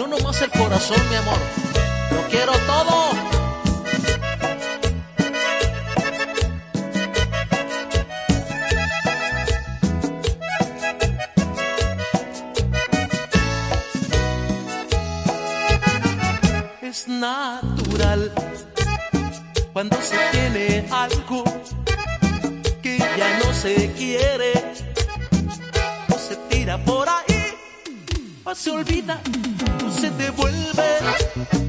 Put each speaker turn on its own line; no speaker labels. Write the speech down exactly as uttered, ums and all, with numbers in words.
no nomás el corazón, mi amor. Lo quiero todo. Es natural cuando se tiene algo que ya no se quiere, o se tira por ahí, o se olvida, o se devuelve.